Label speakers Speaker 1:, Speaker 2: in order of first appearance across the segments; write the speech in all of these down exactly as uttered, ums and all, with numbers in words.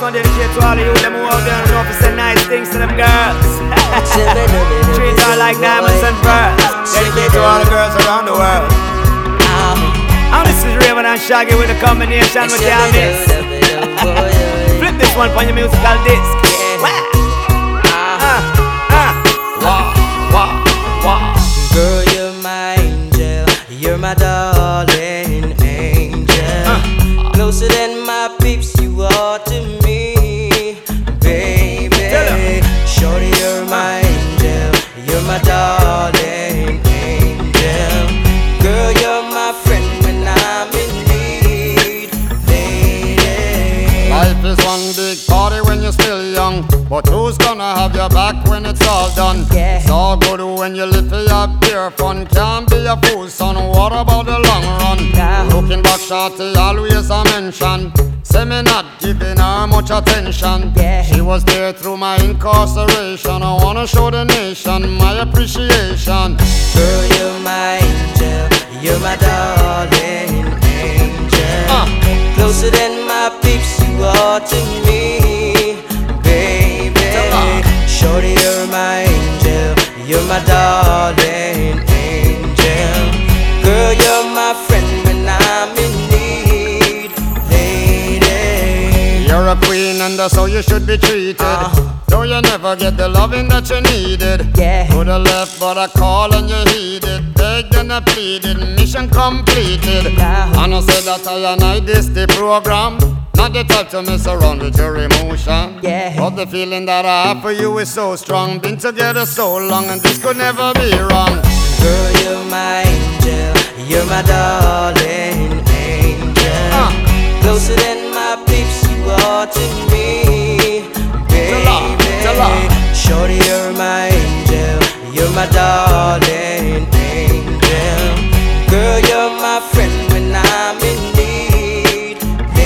Speaker 1: one dedicated to all of you them who out there and know to say nice things to them girls. Treat her like diamonds and pearls. Dedicated to all the girls around the world. And this is Raven and Shaggy with a combination with your miss. Flip this one for your musical disc. Ah, ah, wah, wah, wah.
Speaker 2: Girl, you're my angel, you're my darling angel. uh. Closer than my peeps, you are to me, baby. Shorty, you're my angel, you're my darling angel. Girl, you're my friend when I'm in need, lady.
Speaker 3: Life is one big party when you're still young, but who's gonna have your back when it's all done?
Speaker 2: Yeah.
Speaker 3: It's all good when you live for your pure fun. Can't be a fool, son, what about the long run?
Speaker 2: Nah.
Speaker 3: Looking back, shorty, always a mention. Say me not giving her much attention.
Speaker 2: Yeah.
Speaker 3: She was there through my incarceration. I wanna show the nation my appreciation.
Speaker 2: Girl, you're my angel, you're my darling angel.
Speaker 3: uh.
Speaker 2: Closer than my peeps, you are to me, baby. Shorty, you're my angel, you're my darling angel. Girl, you're my friend when I'm in need, lady.
Speaker 3: You're a queen and that's how you should be treated.
Speaker 2: uh.
Speaker 3: Though you never get the loving that you needed.
Speaker 2: Yeah.
Speaker 3: To the left but I call and you heeded. Begged and I pleaded, mission completed.
Speaker 2: Nah.
Speaker 3: And I said that I and I this the program. Not the type to mess around with your emotion.
Speaker 2: Yeah.
Speaker 3: But the feeling that I have for you is so strong. Been together so long and this could never be wrong.
Speaker 2: Girl, you're my angel, you're my darling angel.
Speaker 3: uh.
Speaker 2: Closer than my peeps, you are to me, baby.
Speaker 3: Tell her.
Speaker 2: Shorty, you're my angel, you're my darling angel. Girl, you're my friend when I'm in need,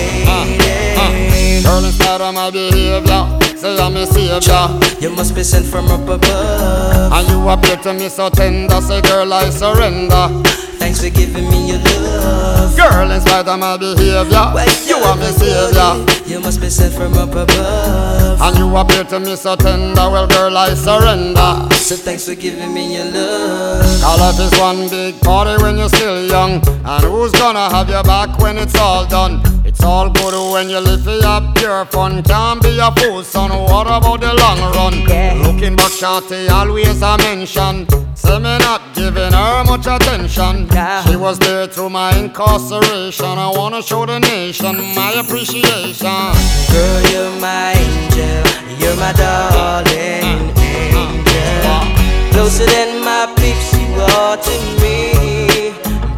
Speaker 2: lady.
Speaker 3: Girl, in spite of my behavior, say I'm a savior.
Speaker 2: You must be sent from up above.
Speaker 3: And you appear to me so tender. Say girl, I surrender.
Speaker 2: Thanks for giving me your love.
Speaker 3: Girl, in spite of my behavior,
Speaker 2: Wait,
Speaker 3: you are my savior.
Speaker 2: You must be sent from up above.
Speaker 3: And you appear to me so tender. Well, girl, I surrender.
Speaker 2: So thanks for giving me your love.
Speaker 3: All life is one big party when you're still young. And who's gonna have your back when it's all done? It's all good when you live for your pure fun. Can't be a fool, son, what about the long run?
Speaker 2: Yeah.
Speaker 3: Looking back, shorty, always a mention. Say me not giving her much attention.
Speaker 2: Yeah.
Speaker 3: She was there through my incarceration. I wanna show the nation my appreciation.
Speaker 2: Girl, you're my angel, you're my darling angel. Closer than my peeps, you are to me,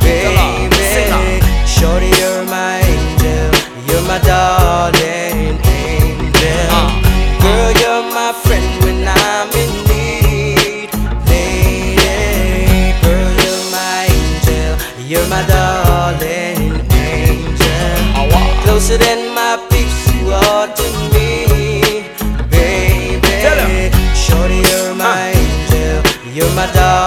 Speaker 2: baby. Shorty, you're my angel, you're my darling angel. Girl, you're my friend when I'm in need, lady. Girl, you're my angel, you're my darling angel. Closer than my peeps, you are to me, baby. Shorty, you're my angel, you're my darling.